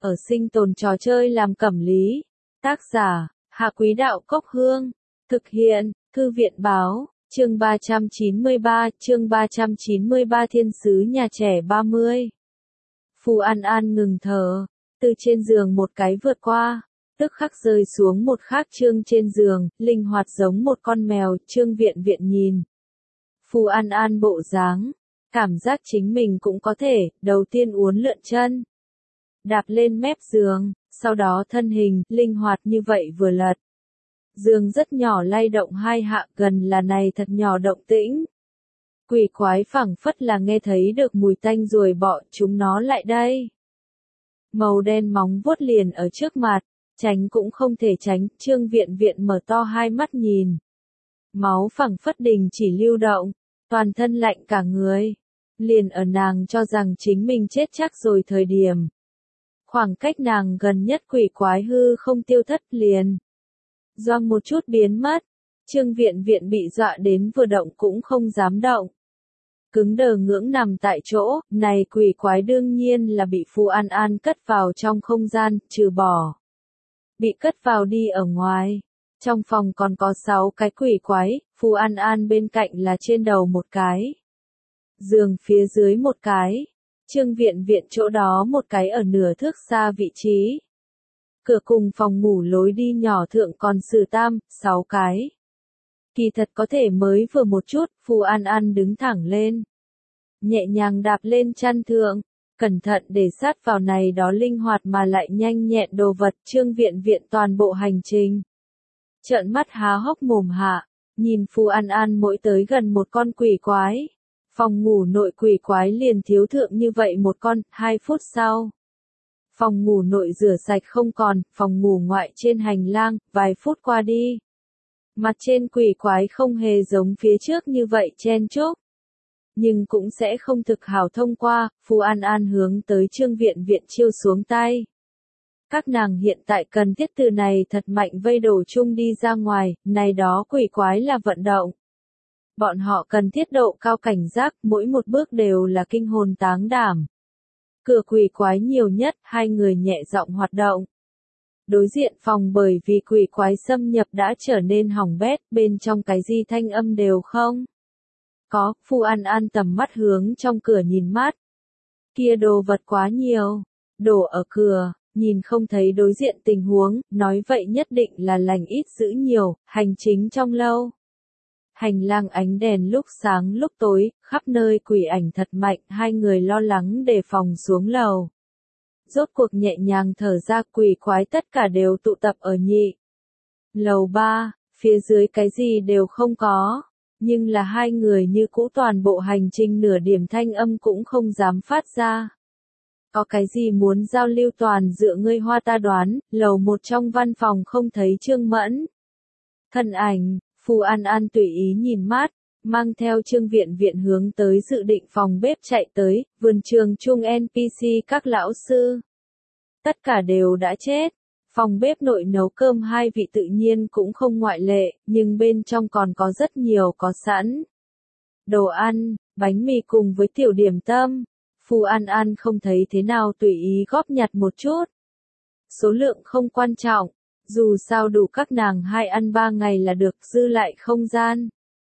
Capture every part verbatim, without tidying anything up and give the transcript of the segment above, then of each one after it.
ở sinh tồn trò chơi làm cẩm lý. Tác giả, Hạ Quý Đạo Cốc Hương. Thực hiện, Thư viện Báo, chương ba trăm chín mươi ba, chương ba trăm chín mươi ba Thiên sứ nhà trẻ ba mươi. Phù An An ngừng thở, từ trên giường một cái vượt qua, tức khắc rơi xuống một khác chương trên giường, linh hoạt giống một con mèo, Trương Viện Viện nhìn. Phù An An bộ dáng, cảm giác chính mình cũng có thể, đầu tiên uốn lượn chân, đạp lên mép giường, sau đó thân hình, linh hoạt như vậy vừa lật. Giường rất nhỏ lay động hai hạ, gần là này thật nhỏ động tĩnh. Quỷ quái phảng phất là nghe thấy được mùi tanh ruồi bọ, chúng nó lại đây. Màu đen móng vuốt liền ở trước mặt, tránh cũng không thể tránh, Trương Viện Viện mở to hai mắt nhìn. Máu phảng phất đình chỉ lưu động, toàn thân lạnh cả người. Liền ở nàng cho rằng chính mình chết chắc rồi thời điểm. Khoảng cách nàng gần nhất quỷ quái hư không tiêu thất liền. Doang một chút biến mất, Trương Viện Viện bị dọa đến vừa động cũng không dám động. Cứng đờ ngưỡng nằm tại chỗ, này quỷ quái đương nhiên là bị Phù An An cất vào trong không gian, trừ bỏ. Bị cất vào đi ở ngoài. Trong phòng còn có sáu cái quỷ quái, Phù An An bên cạnh là trên đầu một cái. Giường phía dưới một cái. Trương Viện Viện chỗ đó một cái ở nửa thước xa vị trí. Cửa cùng phòng ngủ lối đi nhỏ thượng còn sử tam, sáu cái. Kỳ thật có thể mới vừa một chút, Phù An An đứng thẳng lên. Nhẹ nhàng đạp lên chăn thượng, cẩn thận để sát vào này đó linh hoạt mà lại nhanh nhẹn đồ vật. Trương Viện Viện toàn bộ hành trình. Trợn mắt há hốc mồm hạ, nhìn Phù An An mỗi tới gần một con quỷ quái. Phòng ngủ nội quỷ quái liền thiếu thượng như vậy một con, hai phút sau. Phòng ngủ nội rửa sạch không còn, phòng ngủ ngoại trên hành lang, vài phút qua đi. Mặt trên quỷ quái không hề giống phía trước như vậy chen chúc. Nhưng cũng sẽ không thực hảo thông qua, Phù An An hướng tới Trương Viện Viện chiêu xuống tay. Các nàng hiện tại cần thiết từ này thật mạnh vây đổ chung đi ra ngoài, này đó quỷ quái là vận động. Bọn họ cần thiết độ cao cảnh giác, mỗi một bước đều là kinh hồn táng đảm. Cửa quỷ quái nhiều nhất, hai người nhẹ giọng hoạt động. Đối diện phòng bởi vì quỷ quái xâm nhập đã trở nên hỏng bét, bên trong cái gì thanh âm đều không. Có, Phù An An tầm mắt hướng trong cửa nhìn mát. Kia đồ vật quá nhiều, đổ ở cửa, nhìn không thấy đối diện tình huống, nói vậy nhất định là lành ít giữ nhiều, hành chính trong lâu. Hành lang ánh đèn lúc sáng lúc tối, khắp nơi quỷ ảnh thật mạnh, hai người lo lắng đề phòng xuống lầu. Rốt cuộc nhẹ nhàng thở ra, quỷ quái tất cả đều tụ tập ở nhị. Lầu ba, phía dưới cái gì đều không có, nhưng là hai người như cũ toàn bộ hành trình nửa điểm thanh âm cũng không dám phát ra. Có cái gì muốn giao lưu toàn dựa ngươi hoa ta đoán, lầu một trong văn phòng không thấy Trương Mẫn. Thân ảnh, Phù An An tùy ý nhìn mát, mang theo Trương Viện Viện hướng tới dự định phòng bếp chạy tới, vườn trường chung en pê xê các lão sư. Tất cả đều đã chết, phòng bếp nội nấu cơm hai vị tự nhiên cũng không ngoại lệ, nhưng bên trong còn có rất nhiều có sẵn. Đồ ăn, bánh mì cùng với tiểu điểm tâm, Phù An An không thấy thế nào tùy ý góp nhặt một chút. Số lượng không quan trọng. Dù sao đủ các nàng hai ăn ba ngày là được, dư lại không gian.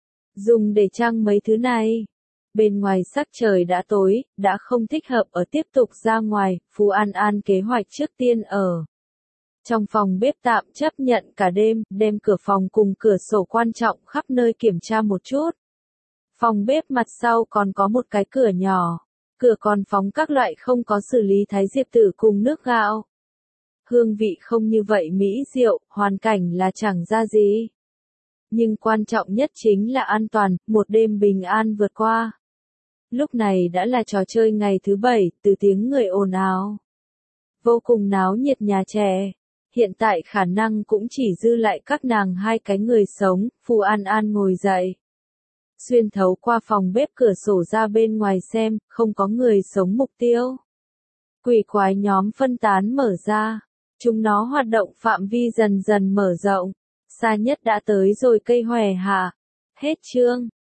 Dùng để trang mấy thứ này. Bên ngoài sắc trời đã tối, đã không thích hợp ở tiếp tục ra ngoài, Phù An An kế hoạch trước tiên ở. Trong phòng bếp tạm chấp nhận cả đêm, đem cửa phòng cùng cửa sổ quan trọng khắp nơi kiểm tra một chút. Phòng bếp mặt sau còn có một cái cửa nhỏ, cửa còn phóng các loại không có xử lý thái diệp tử cùng nước gạo. Hương vị không như vậy mỹ diệu, hoàn cảnh là chẳng ra gì. Nhưng quan trọng nhất chính là an toàn, một đêm bình an vượt qua. Lúc này đã là trò chơi ngày thứ bảy, từ tiếng người ồn ào. Vô cùng náo nhiệt nhà trẻ. Hiện tại khả năng cũng chỉ dư lại các nàng hai cái người sống, Phù An An ngồi dậy. Xuyên thấu qua phòng bếp cửa sổ ra bên ngoài xem, không có người sống mục tiêu. Quỷ quái nhóm phân tán mở ra. Chúng nó hoạt động phạm vi dần dần mở rộng, xa nhất đã tới rồi cây hòe hạ. Hết chương.